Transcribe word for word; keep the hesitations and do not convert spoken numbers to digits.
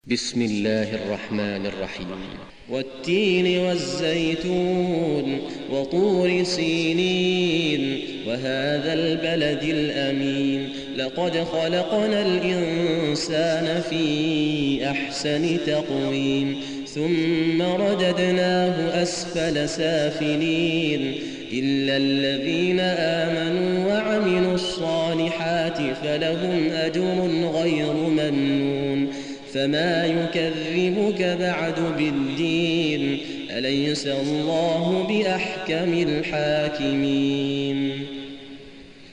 بسم الله الرحمن الرحيم. والتين والزيتون وطور سينين وهذا البلد الأمين لقد خلقنا الإنسان في أحسن تقويم ثم رددناه أسفل سافلين إلا الذين آمنوا وعملوا الصالحات فلهم أجر غير ممنون فما يكذبك بعد بالدين أليس الله بأحكم الحاكمين.